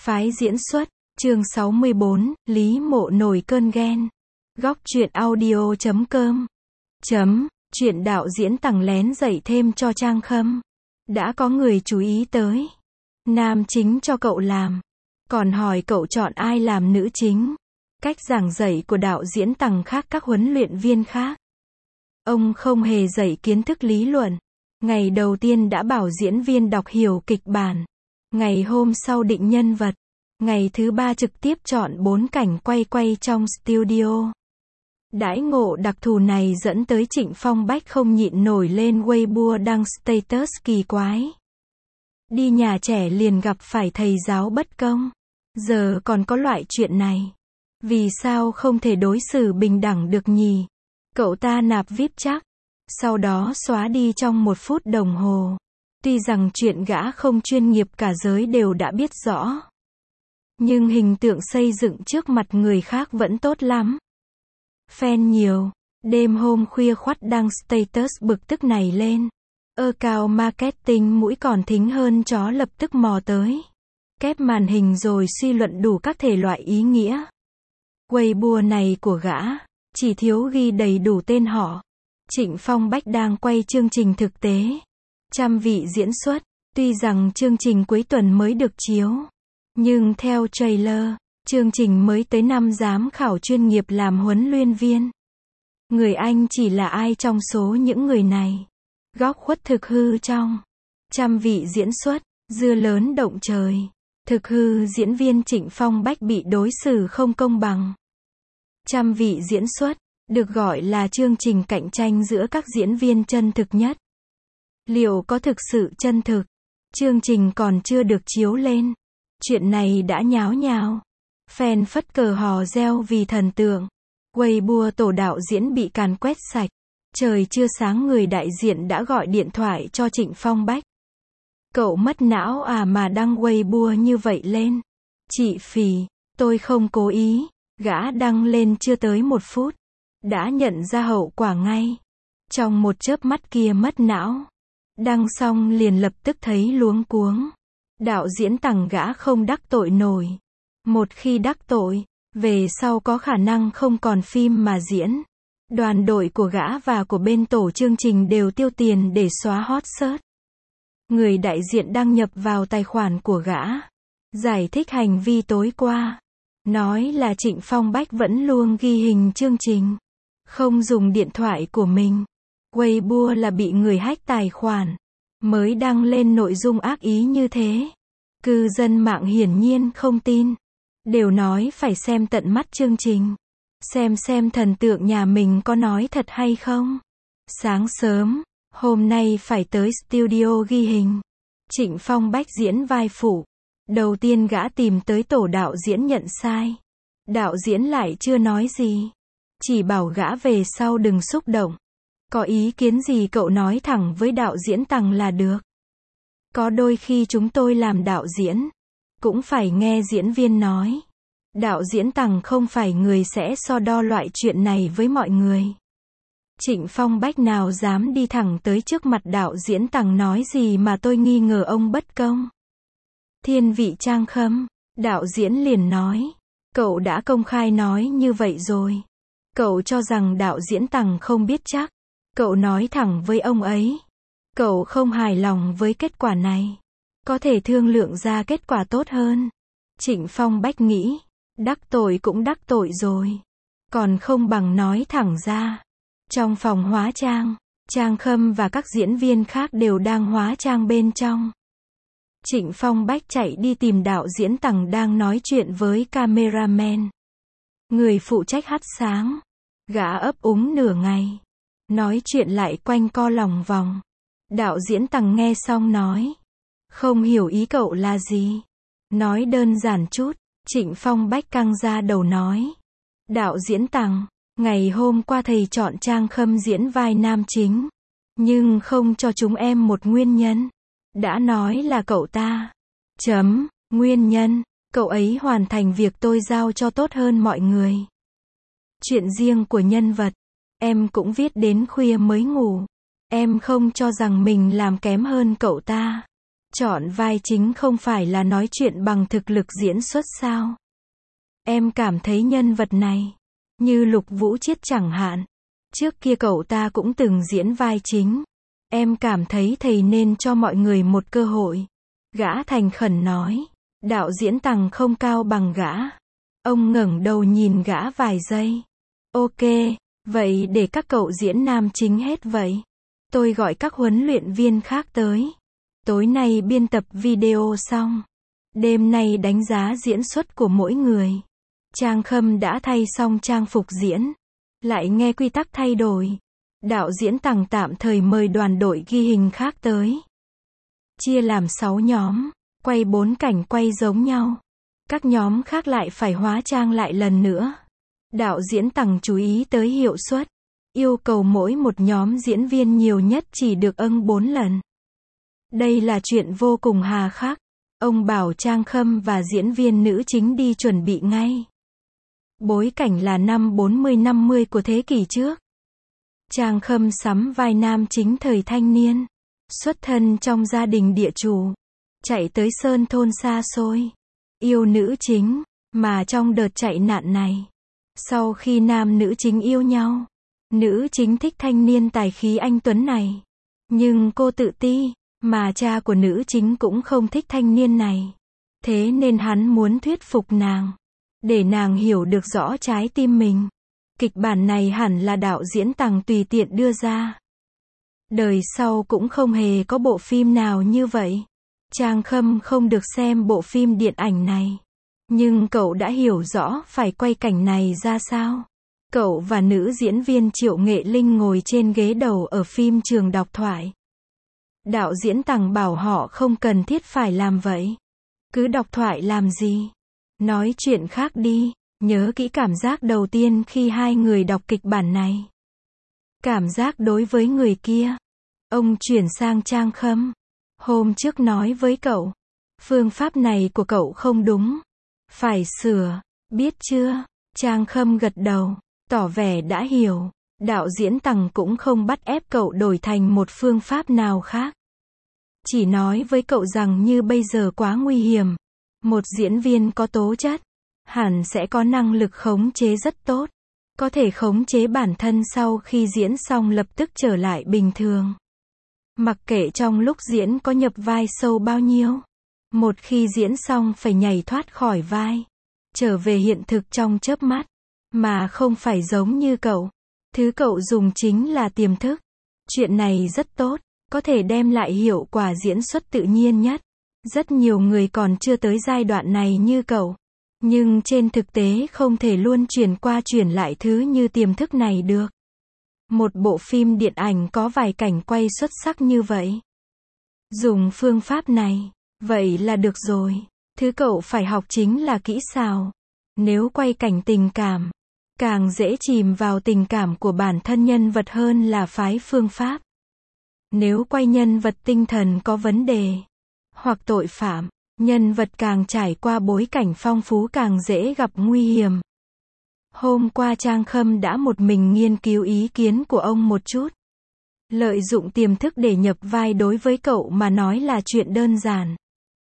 Phái diễn xuất, chương 64, Lý Mộ nổi cơn ghen. Góc truyện audio.com. Chuyện đạo diễn Tằng lén dạy thêm cho Trang Khâm. Đã có người chú ý tới. Nam chính cho cậu làm. Còn hỏi cậu chọn ai làm nữ chính. Cách giảng dạy của đạo diễn Tằng khác các huấn luyện viên khác. Ông không hề dạy kiến thức lý luận. Ngày đầu tiên đã bảo diễn viên đọc hiểu kịch bản. Ngày hôm sau định nhân vật. Ngày thứ ba trực tiếp chọn 4 cảnh quay trong studio. Đãi ngộ đặc thù này dẫn tới Trịnh Phong Bách không nhịn nổi lên Weibo đăng status kỳ quái. Đi nhà trẻ liền gặp phải thầy giáo bất công. Giờ còn có loại chuyện này. Vì sao không thể đối xử bình đẳng được nhỉ? Cậu ta nạp VIP chắc. Sau đó xóa đi trong 1 phút đồng hồ. Tuy rằng chuyện gã không chuyên nghiệp cả giới đều đã biết rõ. Nhưng hình tượng xây dựng trước mặt người khác vẫn tốt lắm. Fan nhiều. Đêm hôm khuya khoắt đăng status bực tức này lên. Account marketing mũi còn thính hơn chó lập tức mò tới. Kép màn hình rồi suy luận đủ các thể loại ý nghĩa. Weibo này của gã, chỉ thiếu ghi đầy đủ tên họ. Trịnh Phong Bách đang quay chương trình thực tế. Trăm vị diễn xuất. Tuy rằng chương trình cuối tuần mới được chiếu. Nhưng theo trailer, chương trình mới tới 5 giám khảo chuyên nghiệp làm huấn luyện viên. Người Anh chỉ là ai trong số những người này? Góc khuất thực hư trong. Trăm vị diễn xuất, dưa lớn động trời. Thực hư diễn viên Trịnh Phong Bách bị đối xử không công bằng. Trăm vị diễn xuất, được gọi là chương trình cạnh tranh giữa các diễn viên chân thực nhất. Liệu có thực sự chân thực? Chương trình còn chưa được chiếu lên. Chuyện này đã nháo nhào. Fan phất cờ hò reo vì thần tượng. Weibo tổ đạo diễn bị càn quét sạch. Trời chưa sáng người đại diện đã gọi điện thoại cho Trịnh Phong Bách. Cậu mất não à mà đăng Weibo như vậy lên. Chị phì, tôi không cố ý. Gã đăng lên chưa tới 1 phút. Đã nhận ra hậu quả ngay. Trong một chớp mắt kia mất não. Đăng xong liền lập tức thấy luống cuống. Đạo diễn Tằng gã không đắc tội nổi. Một khi đắc tội, về sau có khả năng không còn phim mà diễn. Đoàn đội của gã và của bên tổ chương trình đều tiêu tiền để xóa hot search. Người đại diện đăng nhập vào tài khoản của gã. Giải thích hành vi tối qua. Nói là Trịnh Phong Bách vẫn luôn ghi hình chương trình. Không dùng điện thoại của mình. Weibo là bị người hack tài khoản. Mới đăng lên nội dung ác ý như thế. Cư dân mạng hiển nhiên không tin. Đều nói phải xem tận mắt chương trình. Xem thần tượng nhà mình có nói thật hay không. Sáng sớm, hôm nay phải tới studio ghi hình. Trịnh Phong Bách diễn vai phụ. Đầu tiên gã tìm tới tổ đạo diễn nhận sai. Đạo diễn lại chưa nói gì. Chỉ bảo gã về sau đừng xúc động. Có ý kiến gì cậu nói thẳng với đạo diễn Tằng là được. Có đôi khi chúng tôi làm đạo diễn, cũng phải nghe diễn viên nói. Đạo diễn Tằng không phải người sẽ so đo loại chuyện này với mọi người. Trịnh Phong Bách nào dám đi thẳng tới trước mặt đạo diễn Tằng nói gì mà tôi nghi ngờ ông bất công. Thiên vị Trang Khâm, đạo diễn liền nói. Cậu đã công khai nói như vậy rồi. Cậu cho rằng đạo diễn Tằng không biết chắc. Cậu nói thẳng với ông ấy. Cậu không hài lòng với kết quả này. Có thể thương lượng ra kết quả tốt hơn. Trịnh Phong Bách nghĩ. Đắc tội cũng đắc tội rồi. Còn không bằng nói thẳng ra. Trong phòng hóa trang, Trang Khâm và các diễn viên khác đều đang hóa trang bên trong. Trịnh Phong Bách chạy đi tìm đạo diễn Tằng đang nói chuyện với cameraman. Người phụ trách hắt sáng. Gã ấp úng nửa ngày. Nói chuyện lại quanh co lòng vòng. Đạo diễn Tằng nghe xong nói. Không hiểu ý cậu là gì. Nói đơn giản chút. Trịnh Phong Bách căng ra đầu nói. Đạo diễn Tằng, ngày hôm qua thầy chọn Trang Khâm diễn vai nam chính. Nhưng không cho chúng em một nguyên nhân. Đã nói là cậu ta. Nguyên nhân, cậu ấy hoàn thành việc tôi giao cho tốt hơn mọi người. Chuyện riêng của nhân vật. Em cũng viết đến khuya mới ngủ. Em không cho rằng mình làm kém hơn cậu ta. Chọn vai chính không phải là nói chuyện bằng thực lực diễn xuất sao? Em cảm thấy nhân vật này, như Lục Vũ Chiết chẳng hạn, trước kia cậu ta cũng từng diễn vai chính. Em cảm thấy thầy nên cho mọi người một cơ hội. Gã thành khẩn nói. Đạo diễn Tằng không cao bằng gã. Ông ngẩng đầu nhìn gã vài giây. Ok, vậy để các cậu diễn nam chính hết vậy. Tôi gọi các huấn luyện viên khác tới. Tối nay biên tập video xong. Đêm nay đánh giá diễn xuất của mỗi người. Trang Khâm đã thay xong trang phục diễn. Lại nghe quy tắc thay đổi. Đạo diễn Tằng tạm thời mời đoàn đội ghi hình khác tới. Chia làm 6 nhóm. Quay 4 cảnh quay giống nhau. Các nhóm khác lại phải hóa trang lại lần nữa. Đạo diễn Tằng chú ý tới hiệu suất. Yêu cầu mỗi một nhóm diễn viên nhiều nhất chỉ được 4 lần. Đây là chuyện vô cùng hà khắc. Ông bảo Trang Khâm và diễn viên nữ chính đi chuẩn bị ngay. Bối cảnh là năm 40-50 của thế kỷ trước. Trang Khâm sắm vai nam chính thời thanh niên. Xuất thân trong gia đình địa chủ. Chạy tới sơn thôn xa xôi. Yêu nữ chính. Mà trong đợt chạy nạn này, sau khi nam nữ chính yêu nhau, nữ chính thích thanh niên tài khí anh tuấn này. Nhưng cô tự ti, mà cha của nữ chính cũng không thích thanh niên này. Thế nên hắn muốn thuyết phục nàng, để nàng hiểu được rõ trái tim mình. Kịch bản này hẳn là đạo diễn Tằng tùy tiện đưa ra. Đời sau cũng không hề có bộ phim nào như vậy. Trang Khâm không được xem bộ phim điện ảnh này. Nhưng cậu đã hiểu rõ phải quay cảnh này ra sao. Cậu và nữ diễn viên Triệu Nghệ Linh ngồi trên ghế đầu ở phim trường đọc thoại. Đạo diễn Tằng bảo họ không cần thiết phải làm vậy. Cứ đọc thoại làm gì? Nói chuyện khác đi. Nhớ kỹ cảm giác đầu tiên khi hai người đọc kịch bản này. Cảm giác đối với người kia. Ông chuyển sang Trang Khâm. Hôm trước nói với cậu. Phương pháp này của cậu không đúng. Phải sửa. Biết chưa? Trang Khâm gật đầu. Tỏ vẻ đã hiểu. Đạo diễn Tằng cũng không bắt ép cậu đổi thành một phương pháp nào khác. Chỉ nói với cậu rằng như bây giờ quá nguy hiểm. Một diễn viên có tố chất, hẳn sẽ có năng lực khống chế rất tốt. Có thể khống chế bản thân sau khi diễn xong lập tức trở lại bình thường. Mặc kệ trong lúc diễn có nhập vai sâu bao nhiêu. Một khi diễn xong phải nhảy thoát khỏi vai. Trở về hiện thực trong chớp mắt. Mà không phải giống như cậu. Thứ cậu dùng chính là tiềm thức. Chuyện này rất tốt. Có thể đem lại hiệu quả diễn xuất tự nhiên nhất. Rất nhiều người còn chưa tới giai đoạn này như cậu. Nhưng trên thực tế không thể luôn chuyển qua chuyển lại thứ như tiềm thức này được. Một bộ phim điện ảnh có vài cảnh quay xuất sắc như vậy. Dùng phương pháp này, vậy là được rồi. Thứ cậu phải học chính là kỹ xảo. Nếu quay cảnh tình cảm, càng dễ chìm vào tình cảm của bản thân nhân vật hơn là phái phương pháp. Nếu quay nhân vật tinh thần có vấn đề, hoặc tội phạm, nhân vật càng trải qua bối cảnh phong phú càng dễ gặp nguy hiểm. Hôm qua Trang Khâm đã một mình nghiên cứu ý kiến của ông một chút. Lợi dụng tiềm thức để nhập vai đối với cậu mà nói là chuyện đơn giản.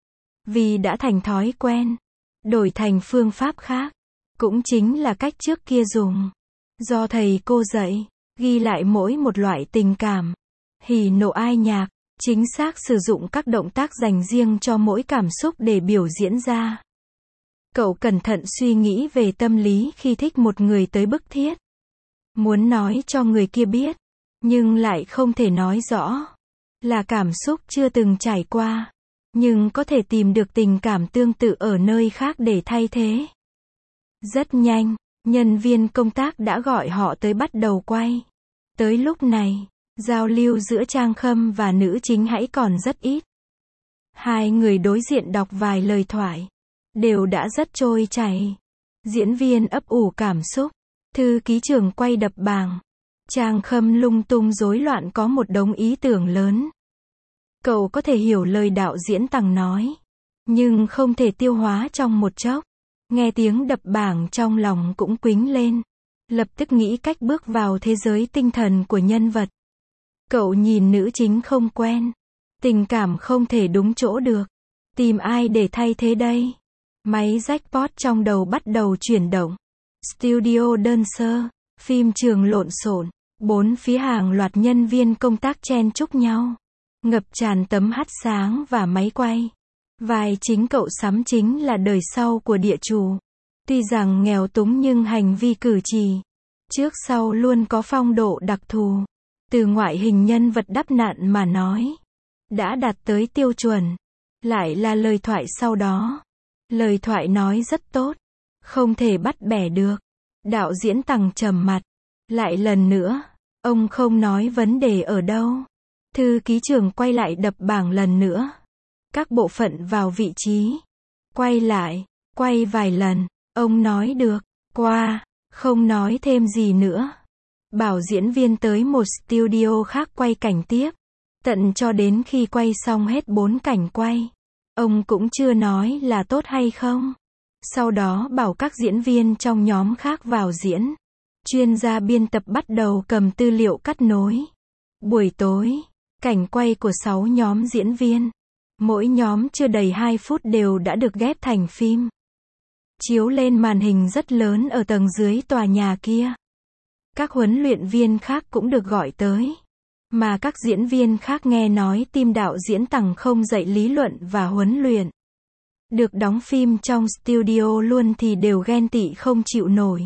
Vì đã thành thói quen, đổi thành phương pháp khác, cũng chính là cách trước kia dùng. Do thầy cô dạy, ghi lại mỗi một loại tình cảm, hỉ nộ ai nhạc, chính xác sử dụng các động tác dành riêng cho mỗi cảm xúc để biểu diễn ra. Cậu cẩn thận suy nghĩ về tâm lý khi thích một người tới bức thiết. Muốn nói cho người kia biết, nhưng lại không thể nói rõ. Là cảm xúc chưa từng trải qua, nhưng có thể tìm được tình cảm tương tự ở nơi khác để thay thế. Rất nhanh, nhân viên công tác đã gọi họ tới bắt đầu quay. Tới lúc này, giao lưu giữa Trang Khâm và nữ chính hãy còn rất ít. Hai người đối diện đọc vài lời thoại, đều đã rất trôi chảy. Diễn viên ấp ủ cảm xúc, thư ký trưởng quay đập bảng. Trang Khâm lung tung rối loạn có một đống ý tưởng lớn. Cậu có thể hiểu lời đạo diễn Tằng nói, nhưng không thể tiêu hóa trong một chốc. Nghe tiếng đập bảng trong lòng cũng quính lên. Lập tức nghĩ cách bước vào thế giới tinh thần của nhân vật. Cậu nhìn nữ chính không quen. Tình cảm không thể đúng chỗ được. Tìm ai để thay thế đây? Máy jackpot trong đầu bắt đầu chuyển động. Studio đơn sơ, phim trường lộn xộn, bốn phía hàng loạt nhân viên công tác chen chúc nhau. Ngập tràn tấm hắt sáng và máy quay. Vai chính cậu Sắm chính là đời sau của địa chủ. Tuy rằng nghèo túng nhưng hành vi cử chỉ trước sau luôn có phong độ đặc thù. Từ ngoại hình nhân vật đắp nặn mà nói, đã đạt tới tiêu chuẩn. Lại là lời thoại sau đó. Lời thoại nói rất tốt, không thể bắt bẻ được. Đạo diễn Tằng trầm mặt. Lại lần nữa, ông không nói vấn đề ở đâu. Thư ký trưởng quay lại đập bảng lần nữa. Các bộ phận vào vị trí. Quay lại, quay vài lần, ông nói được, qua, không nói thêm gì nữa. Bảo diễn viên tới một studio khác quay cảnh tiếp. Tận cho đến khi quay xong hết 4 cảnh quay. Ông cũng chưa nói là tốt hay không. Sau đó bảo các diễn viên trong nhóm khác vào diễn. Chuyên gia biên tập bắt đầu cầm tư liệu cắt nối. Buổi tối, cảnh quay của 6 nhóm diễn viên. Mỗi nhóm chưa đầy 2 phút đều đã được ghép thành phim. Chiếu lên màn hình rất lớn ở tầng dưới tòa nhà kia. Các huấn luyện viên khác cũng được gọi tới. Mà các diễn viên khác nghe nói team đạo diễn Tằng không dạy lý luận và huấn luyện. Được đóng phim trong studio luôn thì đều ghen tị không chịu nổi.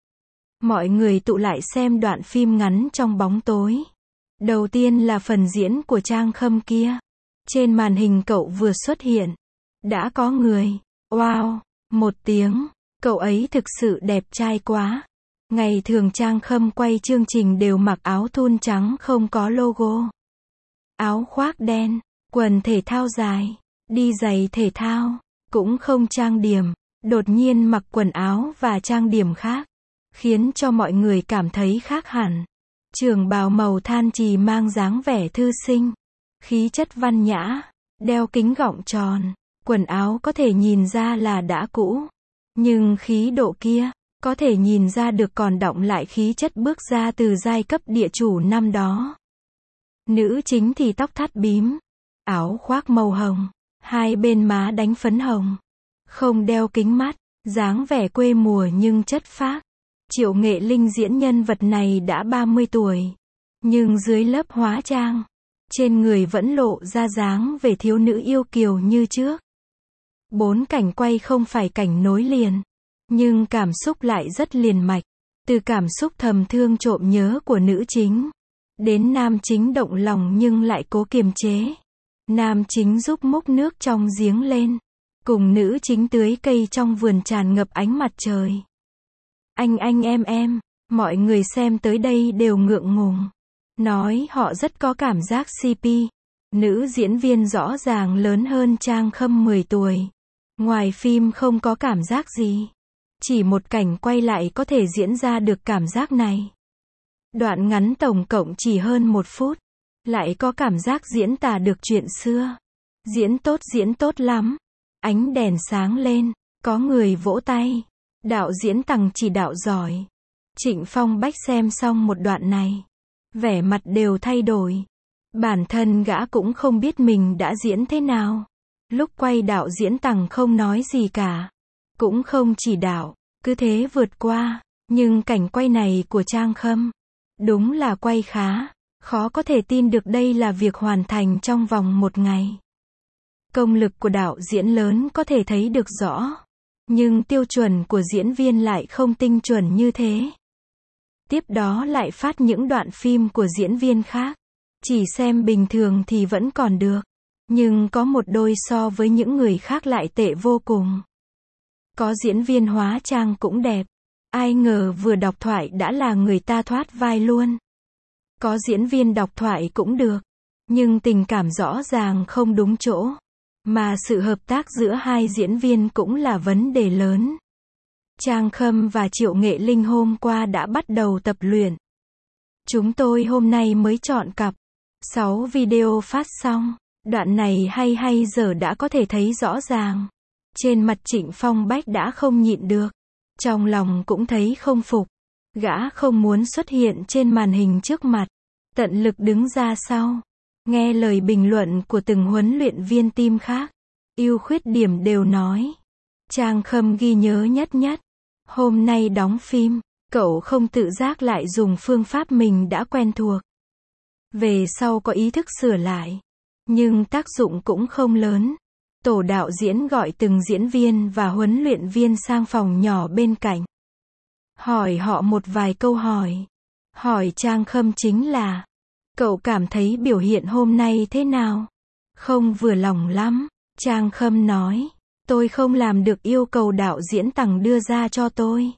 Mọi người tụ lại xem đoạn phim ngắn trong bóng tối. Đầu tiên là phần diễn của Trang Khâm kia. Trên màn hình cậu vừa xuất hiện. Đã có người. Wow, một tiếng. Cậu ấy thực sự đẹp trai quá. Ngày thường Trang Khâm quay chương trình đều mặc áo thun trắng không có logo. Áo khoác đen, quần thể thao dài, đi giày thể thao, cũng không trang điểm. Đột nhiên mặc quần áo và trang điểm khác, khiến cho mọi người cảm thấy khác hẳn. Trường bào màu than trì mang dáng vẻ thư sinh, khí chất văn nhã, đeo kính gọng tròn, quần áo có thể nhìn ra là đã cũ. Nhưng khí độ kia, có thể nhìn ra được còn đọng lại khí chất bước ra từ giai cấp địa chủ năm đó. Nữ chính thì tóc thắt bím, áo khoác màu hồng, hai bên má đánh phấn hồng, không đeo kính mắt, dáng vẻ quê mùa nhưng chất phác. Triệu Nghệ Linh diễn nhân vật này đã 30 tuổi, nhưng dưới lớp hóa trang, trên người vẫn lộ ra dáng vẻ thiếu nữ yêu kiều như trước. 4 cảnh quay không phải cảnh nối liền, nhưng cảm xúc lại rất liền mạch. Từ cảm xúc thầm thương trộm nhớ của nữ chính, đến nam chính động lòng nhưng lại cố kiềm chế. Nam chính giúp múc nước trong giếng lên, cùng nữ chính tưới cây trong vườn tràn ngập ánh mặt trời. Anh em, mọi người xem tới đây đều ngượng ngùng. Nói họ rất có cảm giác CP. Nữ diễn viên rõ ràng lớn hơn Trang Khâm 10 tuổi. Ngoài phim không có cảm giác gì. Chỉ một cảnh quay lại có thể diễn ra được cảm giác này. Đoạn ngắn tổng cộng chỉ hơn 1 phút. Lại có cảm giác diễn tả được chuyện xưa. Diễn tốt lắm. Ánh đèn sáng lên, có người vỗ tay. Đạo diễn Tằng chỉ đạo giỏi. Trịnh Phong Bách xem xong một đoạn này, vẻ mặt đều thay đổi. Bản thân gã cũng không biết mình đã diễn thế nào. Lúc quay đạo diễn Tằng không nói gì cả, cũng không chỉ đạo, cứ thế vượt qua. Nhưng cảnh quay này của Trang Khâm, đúng là quay khá, khó có thể tin được đây là việc hoàn thành trong vòng 1 ngày. Công lực của đạo diễn lớn có thể thấy được rõ. Nhưng tiêu chuẩn của diễn viên lại không tinh chuẩn như thế. Tiếp đó lại phát những đoạn phim của diễn viên khác. Chỉ xem bình thường thì vẫn còn được. Nhưng có một đôi so với những người khác lại tệ vô cùng. Có diễn viên hóa trang cũng đẹp. Ai ngờ vừa đọc thoại đã là người ta thoát vai luôn. Có diễn viên đọc thoại cũng được. Nhưng tình cảm rõ ràng không đúng chỗ. Mà sự hợp tác giữa hai diễn viên cũng là vấn đề lớn. Trang Khâm và Triệu Nghệ Linh hôm qua đã bắt đầu tập luyện. Chúng tôi hôm nay mới chọn cặp. 6 video phát xong. Đoạn này hay giờ đã có thể thấy rõ ràng. Trên mặt Trịnh Phong Bách đã không nhịn được. Trong lòng cũng thấy không phục. Gã không muốn xuất hiện trên màn hình trước mặt. Tận lực đứng ra sau. Nghe lời bình luận của từng huấn luyện viên team khác, ưu khuyết điểm đều nói. Trang Khâm ghi nhớ nhất nhất. Hôm nay đóng phim, cậu không tự giác lại dùng phương pháp mình đã quen thuộc. Về sau có ý thức sửa lại, nhưng tác dụng cũng không lớn. Tổ đạo diễn gọi từng diễn viên và huấn luyện viên sang phòng nhỏ bên cạnh. Hỏi họ một vài câu hỏi. Hỏi Trang Khâm chính là, cậu cảm thấy biểu hiện hôm nay thế nào? Không vừa lòng lắm. Trang Khâm nói, tôi không làm được yêu cầu đạo diễn Tằng đưa ra cho tôi.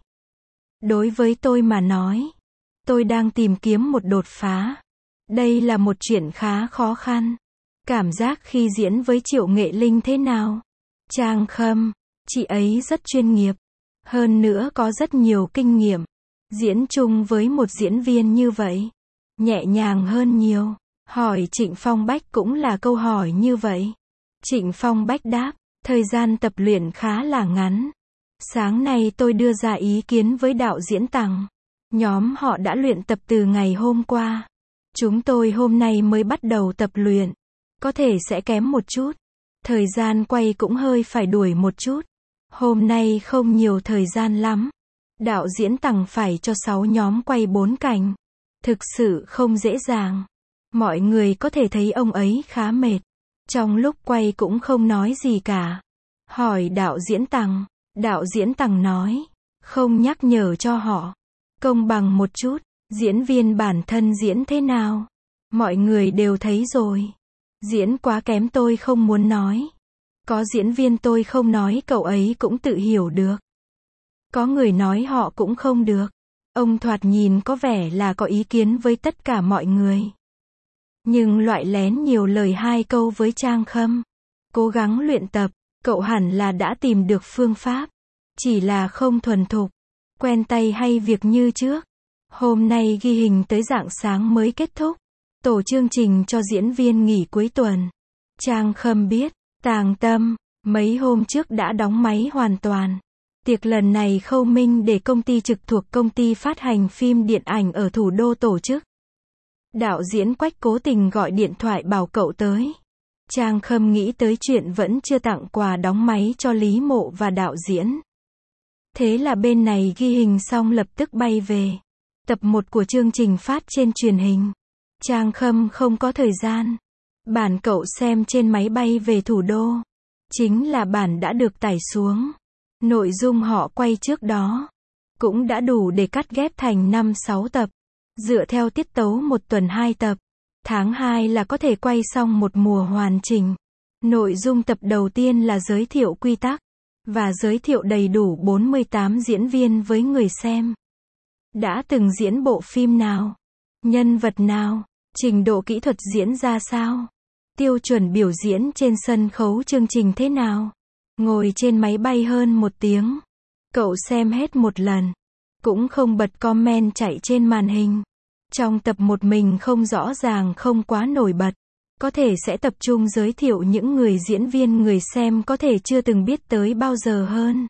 Đối với tôi mà nói, tôi đang tìm kiếm một đột phá. Đây là một chuyện khá khó khăn. Cảm giác khi diễn với Triệu Nghệ Linh thế nào? Trang Khâm, chị ấy rất chuyên nghiệp. Hơn nữa có rất nhiều kinh nghiệm. Diễn chung với một diễn viên như vậy, nhẹ nhàng hơn nhiều. Hỏi Trịnh Phong Bách cũng là câu hỏi như vậy. Trịnh Phong Bách đáp, thời gian tập luyện khá là ngắn. Sáng nay tôi đưa ra ý kiến với đạo diễn Tằng. Nhóm họ đã luyện tập từ ngày hôm qua. Chúng tôi hôm nay mới bắt đầu tập luyện. Có thể sẽ kém một chút. Thời gian quay cũng hơi phải đuổi một chút. Hôm nay không nhiều thời gian lắm. Đạo diễn Tằng phải cho 6 nhóm quay 4 cảnh. Thực sự không dễ dàng. Mọi người có thể thấy ông ấy khá mệt. Trong lúc quay cũng không nói gì cả. Hỏi đạo diễn Tằng. Đạo diễn Tằng nói, không nhắc nhở cho họ. Công bằng một chút. Diễn viên bản thân diễn thế nào? Mọi người đều thấy rồi. Diễn quá kém tôi không muốn nói. Có diễn viên tôi không nói cậu ấy cũng tự hiểu được. Có người nói họ cũng không được. Ông thoạt nhìn có vẻ là có ý kiến với tất cả mọi người. Nhưng loại lén nhiều lời 2 câu với Trang Khâm. Cố gắng luyện tập, cậu hẳn là đã tìm được phương pháp. Chỉ là không thuần thục, quen tay hay việc như trước. Hôm nay ghi hình tới rạng sáng mới kết thúc. Tổ chương trình cho diễn viên nghỉ cuối tuần. Trang Khâm biết, Tàng Tâm, mấy hôm trước đã đóng máy hoàn toàn. Tiệc lần này Khâu Minh để công ty trực thuộc công ty phát hành phim điện ảnh ở thủ đô tổ chức. Đạo diễn Quách cố tình gọi điện thoại bảo cậu tới. Trang Khâm nghĩ tới chuyện vẫn chưa tặng quà đóng máy cho Lý Mộ và đạo diễn. Thế là bên này ghi hình xong lập tức bay về. Tập 1 của chương trình phát trên truyền hình. Trang Khâm không có thời gian. Bản cậu xem trên máy bay về thủ đô. Chính là bản đã được tải xuống. Nội dung họ quay trước đó cũng đã đủ để cắt ghép thành 5-6 tập. Dựa theo tiết tấu 1 tuần 2 tập. Tháng 2 là có thể quay xong một mùa hoàn chỉnh. Nội dung tập đầu tiên là giới thiệu quy tắc. Và giới thiệu đầy đủ 48 diễn viên với người xem. Đã từng diễn bộ phim nào? Nhân vật nào? Trình độ kỹ thuật diễn ra sao? Tiêu chuẩn biểu diễn trên sân khấu chương trình thế nào? Ngồi trên máy bay hơn 1 tiếng. Cậu xem hết một lần. Cũng không bật comment chạy trên màn hình. Trong tập 1 mình không rõ ràng không quá nổi bật. Có thể sẽ tập trung giới thiệu những người diễn viên người xem có thể chưa từng biết tới bao giờ hơn.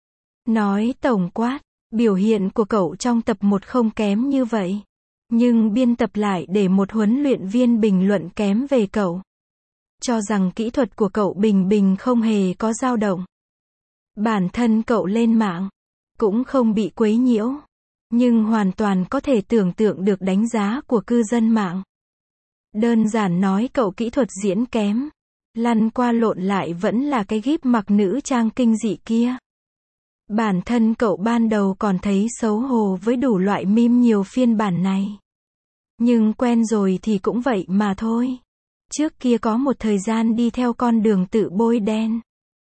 Nói tổng quát, biểu hiện của cậu trong tập 1 không kém như vậy. Nhưng biên tập lại để một huấn luyện viên bình luận kém về cậu. Cho rằng kỹ thuật của cậu bình bình không hề có dao động. Bản thân cậu lên mạng, cũng không bị quấy nhiễu. Nhưng hoàn toàn có thể tưởng tượng được đánh giá của cư dân mạng. Đơn giản nói cậu kỹ thuật diễn kém. Lăn qua lộn lại vẫn là cái gíp mặc nữ trang kinh dị kia. Bản thân cậu ban đầu còn thấy xấu hổ với đủ loại meme nhiều phiên bản này. Nhưng quen rồi thì cũng vậy mà thôi. Trước kia có một thời gian đi theo con đường tự bôi đen.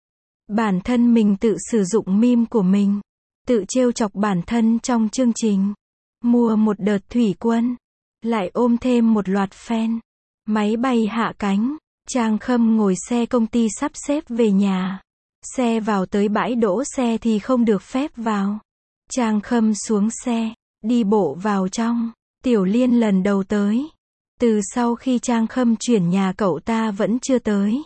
Bản thân mình tự sử dụng meme của mình. Tự trêu chọc bản thân trong chương trình. Mua một đợt thủy quân. Lại ôm thêm một loạt fan. Máy bay hạ cánh. Trang Khâm ngồi xe công ty sắp xếp về nhà. Xe vào tới bãi đỗ xe thì không được phép vào. Trang Khâm xuống xe. Đi bộ vào trong. Tiểu Liên lần đầu tới. Từ sau khi Trang Khâm chuyển nhà cậu ta vẫn chưa tới.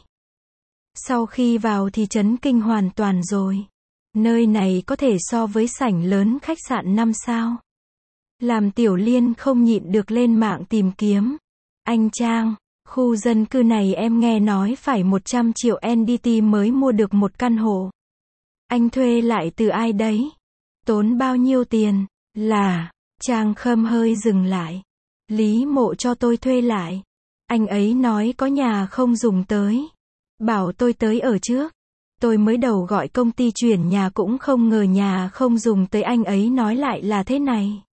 Sau khi vào thì chấn kinh hoàn toàn rồi. Nơi này có thể so với sảnh lớn khách sạn 5 sao. Làm Tiểu Liên không nhịn được lên mạng tìm kiếm. Anh Trang, Khu dân cư này em nghe nói phải 100 triệu NDT mới mua được một căn hộ. Anh thuê lại từ ai đấy? Tốn bao nhiêu tiền? Là, Trang Khâm hơi dừng lại. Lý Mộ cho tôi thuê lại. Anh ấy nói có nhà không dùng tới. Bảo tôi tới ở trước. Tôi mới đầu gọi công ty chuyển nhà cũng không ngờ nhà không dùng tới, anh ấy nói lại là thế này.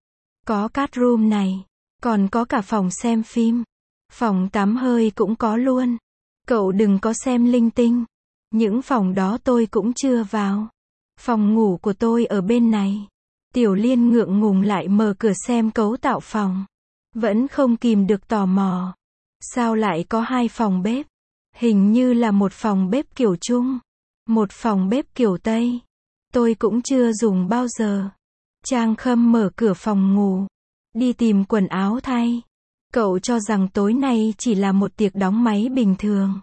Có card room này. Còn có cả phòng xem phim. Phòng tắm hơi cũng có luôn. Cậu đừng có xem linh tinh. Những phòng đó tôi cũng chưa vào. Phòng ngủ của tôi ở bên này. Tiểu Liên ngượng ngùng lại mở cửa xem cấu tạo phòng. Vẫn không kìm được tò mò. Sao lại có 2 phòng bếp? Hình như là một phòng bếp kiểu Trung. Một phòng bếp kiểu Tây. Tôi cũng chưa dùng bao giờ. Trang Khâm mở cửa phòng ngủ. Đi tìm quần áo thay. Cậu cho rằng tối nay chỉ là một tiệc đóng máy bình thường.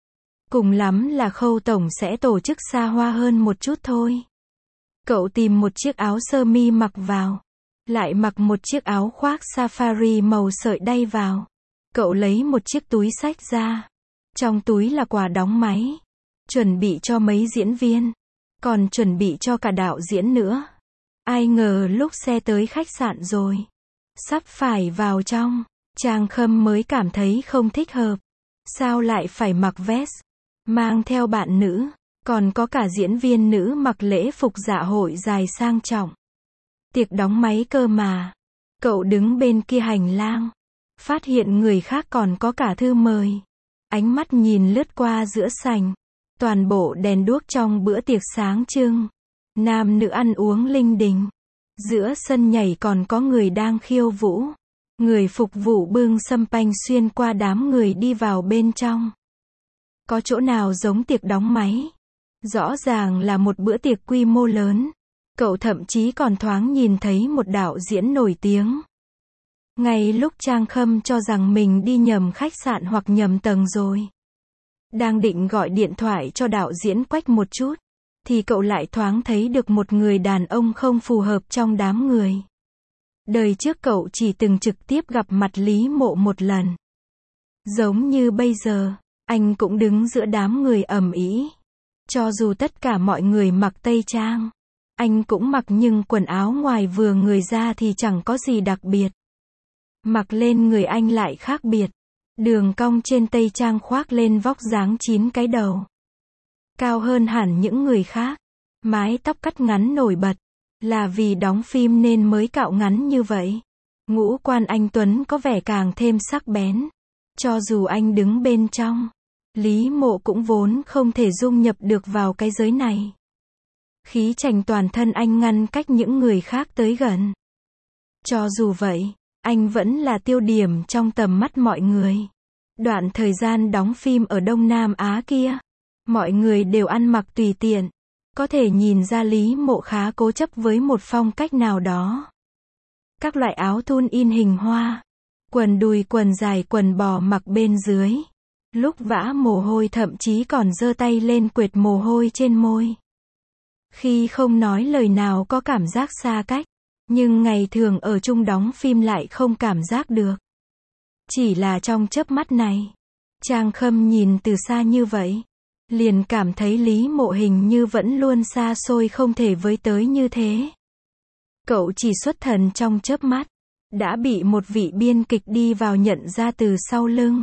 Cùng lắm là Khâu tổng sẽ tổ chức xa hoa hơn một chút thôi. Cậu tìm một chiếc áo sơ mi mặc vào. Lại mặc một chiếc áo khoác safari màu sợi đay vào. Cậu lấy một chiếc túi xách ra. Trong túi là quà đóng máy. Chuẩn bị cho mấy diễn viên. Còn chuẩn bị cho cả đạo diễn nữa. Ai ngờ lúc xe tới khách sạn rồi. Sắp phải vào trong. Trang Khâm mới cảm thấy không thích hợp. Sao lại phải mặc vest? Mang theo bạn nữ. Còn có cả diễn viên nữ mặc lễ phục dạ hội dài sang trọng. Tiệc đóng máy cơ mà. Cậu đứng bên kia hành lang. Phát hiện người khác còn có cả thư mời. Ánh mắt nhìn lướt qua giữa sảnh. Toàn bộ đèn đuốc trong bữa tiệc sáng trưng. Nam nữ ăn uống linh đình. Giữa sân nhảy còn có người đang khiêu vũ. Người phục vụ bưng sâm panh xuyên qua đám người đi vào bên trong. Có chỗ nào giống tiệc đóng máy? Rõ ràng là một bữa tiệc quy mô lớn. Cậu thậm chí còn thoáng nhìn thấy một đạo diễn nổi tiếng. Ngay lúc Trang Khâm cho rằng mình đi nhầm khách sạn hoặc nhầm tầng rồi. Đang định gọi điện thoại cho đạo diễn Quách một chút. Thì cậu lại thoáng thấy được một người đàn ông không phù hợp trong đám người. Đời trước cậu chỉ từng trực tiếp gặp mặt Lý Mộ một lần. Giống như bây giờ, anh cũng đứng giữa đám người ầm ĩ. Cho dù tất cả mọi người mặc tây trang, anh cũng mặc, nhưng quần áo ngoài vừa người ra thì chẳng có gì đặc biệt. Mặc lên người anh lại khác biệt. Đường cong trên tây trang khoác lên vóc dáng 9 cái đầu. Cao hơn hẳn những người khác. Mái tóc cắt ngắn nổi bật. Là vì đóng phim nên mới cạo ngắn như vậy. Ngũ quan anh Tuấn có vẻ càng thêm sắc bén. Cho dù anh đứng bên trong, Lý Mộ cũng vốn không thể dung nhập được vào cái giới này. Khí chành toàn thân anh ngăn cách những người khác tới gần. Cho dù vậy, anh vẫn là tiêu điểm trong tầm mắt mọi người. Đoạn thời gian đóng phim ở Đông Nam Á kia, mọi người đều ăn mặc tùy tiện. Có thể nhìn ra Lý Mộ khá cố chấp với một phong cách nào đó. Các loại áo thun in hình hoa, quần đùi quần dài quần bò mặc bên dưới. Lúc vã mồ hôi thậm chí còn giơ tay lên quệt mồ hôi trên môi. Khi không nói lời nào có cảm giác xa cách, nhưng ngày thường ở chung đóng phim lại không cảm giác được. Chỉ là trong chớp mắt này, Trang Khâm nhìn từ xa như vậy, liền cảm thấy Lý Mộ hình như vẫn luôn xa xôi không thể với tới như thế. Cậu chỉ xuất thần trong chớp mắt, đã bị một vị biên kịch đi vào nhận ra từ sau lưng.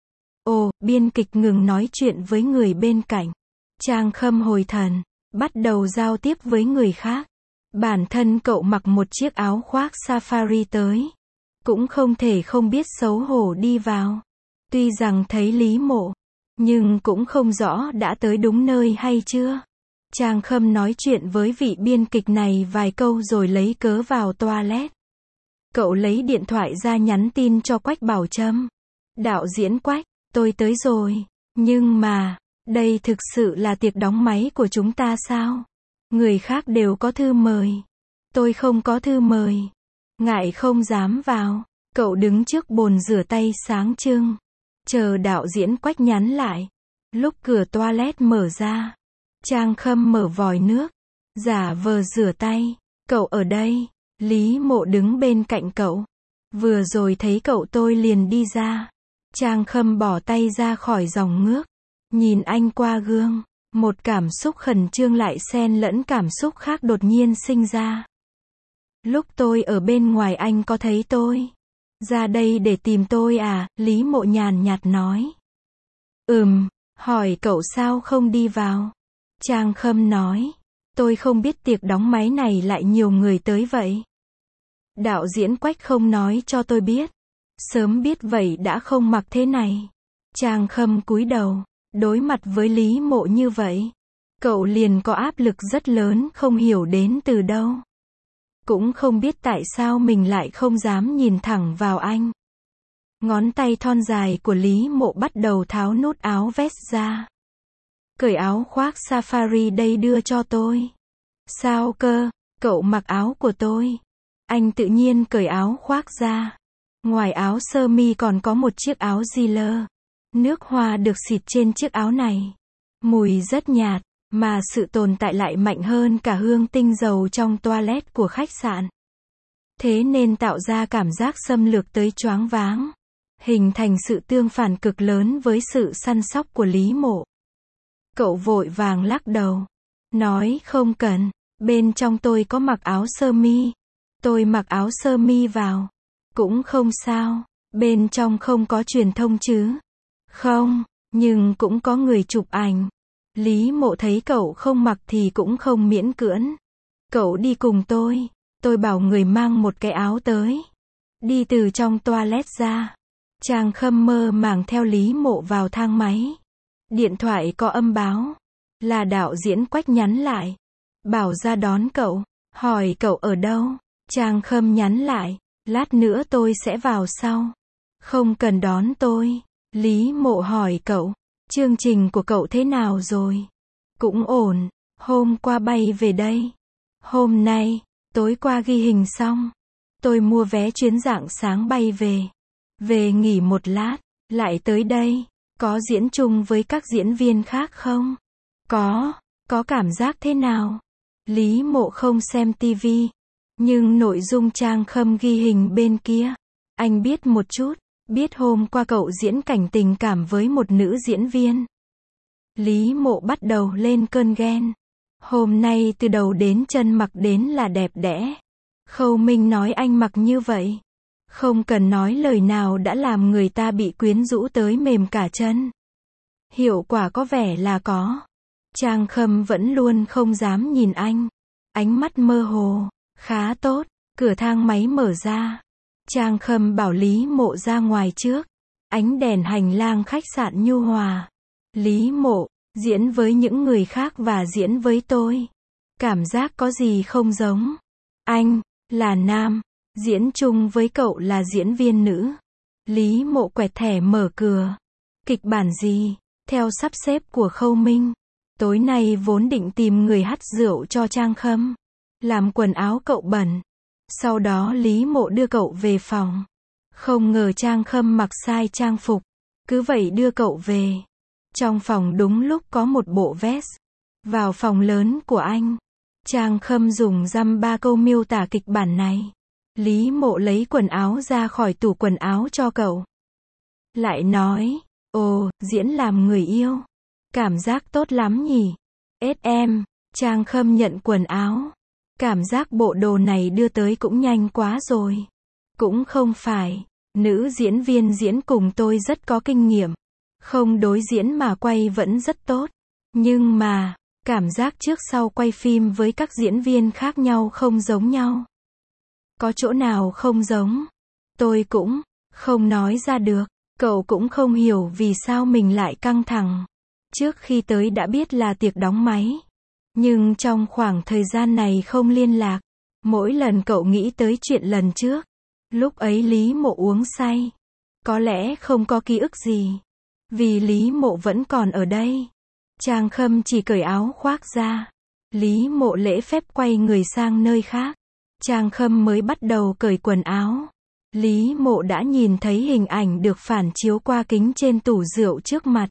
Ồ, biên kịch ngừng nói chuyện với người bên cạnh. Trang Khâm hồi thần, bắt đầu giao tiếp với người khác. Bản thân cậu mặc một chiếc áo khoác safari tới. Cũng không thể không biết xấu hổ đi vào. Tuy rằng thấy Lý Mộ, nhưng cũng không rõ đã tới đúng nơi hay chưa. Trang Khâm nói chuyện với vị biên kịch này vài câu rồi lấy cớ vào toilet. Cậu lấy điện thoại ra nhắn tin cho Quách Bảo Trâm. Đạo diễn Quách, tôi tới rồi. Nhưng mà, đây thực sự là tiệc đóng máy của chúng ta sao? Người khác đều có thư mời. Tôi không có thư mời. Ngại không dám vào. Cậu đứng trước bồn rửa tay sáng trưng. Chờ đạo diễn Quách nhắn lại. Lúc cửa toilet mở ra, Trang Khâm mở vòi nước, giả vờ rửa tay. Cậu ở đây. Lý Mộ đứng bên cạnh cậu. Vừa rồi thấy cậu tôi liền đi ra. Trang Khâm bỏ tay ra khỏi dòng nước. Nhìn anh qua gương. Một cảm xúc khẩn trương lại xen lẫn cảm xúc khác đột nhiên sinh ra. Lúc tôi ở bên ngoài anh có thấy tôi ra đây để tìm tôi à? Lý Mộ nhàn nhạt nói. Hỏi cậu sao không đi vào? Trang Khâm nói. Tôi không biết tiệc đóng máy này lại nhiều người tới vậy. Đạo diễn Quách không nói cho tôi biết. Sớm biết vậy đã không mặc thế này. Trang Khâm cúi đầu. Đối mặt với Lý Mộ như vậy, cậu liền có áp lực rất lớn không hiểu đến từ đâu. Cũng không biết tại sao mình lại không dám nhìn thẳng vào anh. Ngón tay thon dài của Lý Mộ bắt đầu tháo nút áo vest ra. Cởi áo khoác safari đây đưa cho tôi. Sao cơ? Cậu mặc áo của tôi. Anh tự nhiên cởi áo khoác ra. Ngoài áo sơ mi còn có một chiếc áo Giller. Nước hoa được xịt trên chiếc áo này. Mùi rất nhạt, mà sự tồn tại lại mạnh hơn cả hương tinh dầu trong toilet của khách sạn. Thế nên tạo ra cảm giác xâm lược tới choáng váng. Hình thành sự tương phản cực lớn với sự săn sóc của Lý Mộ. Cậu vội vàng lắc đầu. Nói không cần, bên trong tôi có mặc áo sơ mi. Tôi mặc áo sơ mi vào. Cũng không sao, bên trong không có truyền thông chứ. Không, nhưng cũng có người chụp ảnh. Lý Mộ thấy cậu không mặc thì cũng không miễn cưỡng. Cậu đi cùng tôi bảo người mang một cái áo tới. Đi từ trong toilet ra. Trang Khâm mơ màng theo Lý Mộ vào thang máy. Điện thoại có âm báo. Là đạo diễn Quách nhắn lại. Bảo ra đón cậu. Hỏi cậu ở đâu. Trang Khâm nhắn lại. Lát nữa tôi sẽ vào sau. Không cần đón tôi. Lý Mộ hỏi cậu. Chương trình của cậu thế nào rồi? Cũng ổn. Hôm qua bay về đây. Hôm nay, tối qua ghi hình xong. Tôi mua vé chuyến rạng sáng bay về. Về nghỉ một lát. Lại tới đây. Có diễn chung với các diễn viên khác không? Có cảm giác thế nào? Lý Mộ không xem tivi. Nhưng nội dung Trang Khâm ghi hình bên kia. Anh biết một chút. Biết hôm qua cậu diễn cảnh tình cảm với một nữ diễn viên. Lý Mộ bắt đầu lên cơn ghen. Hôm nay từ đầu đến chân mặc đến là đẹp đẽ. Khâu Minh nói anh mặc như vậy. Không cần nói lời nào đã làm người ta bị quyến rũ tới mềm cả chân. Hiệu quả có vẻ là có. Trang Khâm vẫn luôn không dám nhìn anh. Ánh mắt mơ hồ. Khá tốt. Cửa thang máy mở ra. Trang Khâm bảo Lý Mộ ra ngoài trước. Ánh đèn hành lang khách sạn nhu hòa. Lý Mộ, diễn với những người khác và diễn với tôi. Cảm giác có gì không giống. Anh, là nam. Diễn chung với cậu là diễn viên nữ. Lý Mộ quẹt thẻ mở cửa. Kịch bản gì? Theo sắp xếp của Khâu Minh. Tối nay vốn định tìm người hắt rượu cho Trang Khâm. Làm quần áo cậu bẩn. Sau đó Lý Mộ đưa cậu về phòng. Không ngờ Trang Khâm mặc sai trang phục. Cứ vậy đưa cậu về. Trong phòng đúng lúc có một bộ vest. Vào phòng lớn của anh. Trang Khâm dùng dăm ba câu miêu tả kịch bản này. Lý Mộ lấy quần áo ra khỏi tủ quần áo cho cậu. Lại nói, ồ, diễn làm người yêu. Cảm giác tốt lắm nhỉ. SM, Trang Khâm nhận quần áo. Cảm giác bộ đồ này đưa tới cũng nhanh quá rồi. Cũng không phải. Nữ diễn viên diễn cùng tôi rất có kinh nghiệm. Không đối diễn mà quay vẫn rất tốt. Nhưng mà, cảm giác trước sau quay phim với các diễn viên khác nhau không giống nhau. Có chỗ nào không giống? Tôi cũng không nói ra được. Cậu cũng không hiểu vì sao mình lại căng thẳng. Trước khi tới đã biết là tiệc đóng máy. Nhưng trong khoảng thời gian này không liên lạc. Mỗi lần cậu nghĩ tới chuyện lần trước. Lúc ấy Lý Mộ uống say. Có lẽ không có ký ức gì. Vì Lý Mộ vẫn còn ở đây. Trang Khâm chỉ cởi áo khoác ra. Lý Mộ lễ phép quay người sang nơi khác. Trang Khâm mới bắt đầu cởi quần áo. Lý Mộ đã nhìn thấy hình ảnh được phản chiếu qua kính trên tủ rượu trước mặt.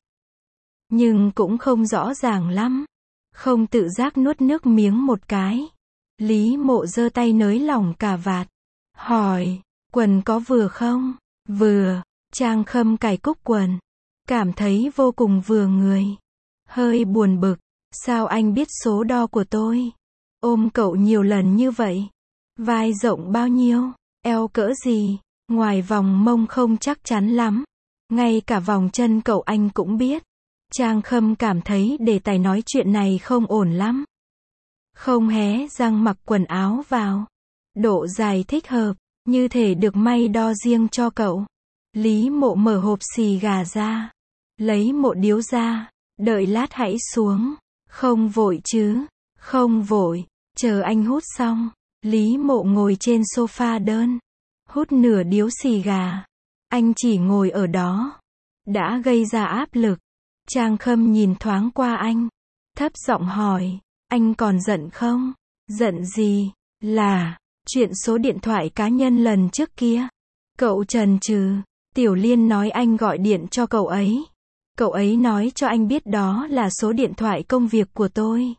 Nhưng cũng không rõ ràng lắm. Không tự giác nuốt nước miếng một cái. Lý Mộ giơ tay nới lỏng cà vạt. Hỏi, quần có vừa không? Vừa. Trang Khâm cài cúc quần. Cảm thấy vô cùng vừa người. Hơi buồn bực. Sao anh biết số đo của tôi? Ôm cậu nhiều lần như vậy. Vai rộng bao nhiêu? Eo cỡ gì? Ngoài vòng mông không chắc chắn lắm. Ngay cả vòng chân cậu anh cũng biết. Trang Khâm cảm thấy đề tài nói chuyện này không ổn lắm. Không hé răng mặc quần áo vào. Độ dài thích hợp, như thể được may đo riêng cho cậu. Lý Mộ mở hộp xì gà ra. Lấy một điếu ra. Đợi lát hãy xuống. Không vội chứ. Không vội. Chờ anh hút xong. Lý Mộ ngồi trên sofa đơn. Hút nửa điếu xì gà. Anh chỉ ngồi ở đó. Đã gây ra áp lực. Trang Khâm nhìn thoáng qua anh. Thấp giọng hỏi. Anh còn giận không? Giận gì? Là chuyện số điện thoại cá nhân lần trước kia. Cậu chần chừ. Tiểu Liên nói anh gọi điện cho cậu ấy. Cậu ấy nói cho anh biết đó là số điện thoại công việc của tôi.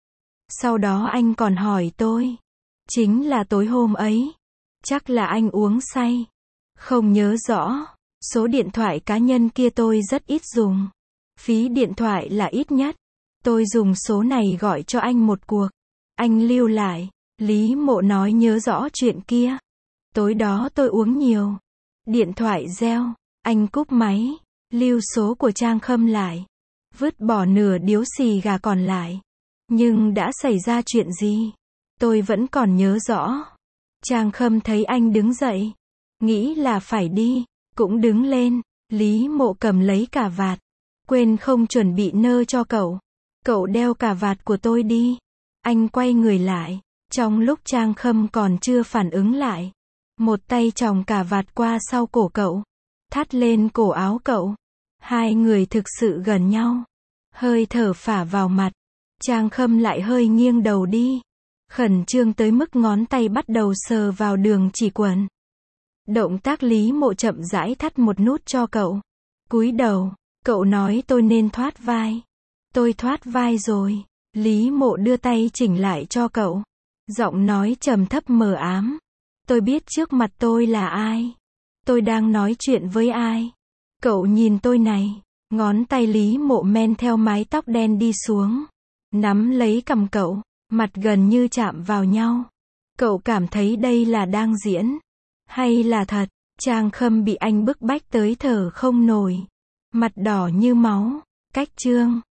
Sau đó anh còn hỏi tôi. Chính là tối hôm ấy. Chắc là anh uống say. Không nhớ rõ. Số điện thoại cá nhân kia tôi rất ít dùng. Phí điện thoại là ít nhất. Tôi dùng số này gọi cho anh một cuộc. Anh lưu lại. Lý Mộ nói nhớ rõ chuyện kia. Tối đó tôi uống nhiều. Điện thoại reo. Anh cúp máy. Lưu số của Trang Khâm lại. Vứt bỏ nửa điếu xì gà còn lại. Nhưng đã xảy ra chuyện gì? Tôi vẫn còn nhớ rõ. Trang Khâm thấy anh đứng dậy. Nghĩ là phải đi. Cũng đứng lên. Lý Mộ cầm lấy cà vạt. Quên không chuẩn bị nơ cho cậu. Cậu đeo cà vạt của tôi đi. Anh quay người lại. Trong lúc Trang Khâm còn chưa phản ứng lại. Một tay chòng cà vạt qua sau cổ cậu. Thắt lên cổ áo cậu. Hai người thực sự gần nhau. Hơi thở phả vào mặt. Trang Khâm lại hơi nghiêng đầu đi. Khẩn trương tới mức ngón tay bắt đầu sờ vào đường chỉ quần. Động tác Lý Mộ chậm rãi thắt một nút cho cậu. Cúi đầu. Cậu nói tôi nên thoát vai. Tôi thoát vai rồi. Lý Mộ đưa tay chỉnh lại cho cậu. Giọng nói trầm thấp mờ ám. Tôi biết trước mặt tôi là ai. Tôi đang nói chuyện với ai. Cậu nhìn tôi này. Ngón tay Lý Mộ men theo mái tóc đen đi xuống. Nắm lấy cằm cậu. Mặt gần như chạm vào nhau. Cậu cảm thấy đây là đang diễn. Hay là thật. Trang Khâm bị anh bức bách tới thở không nổi. Mặt đỏ như máu. Cách chương.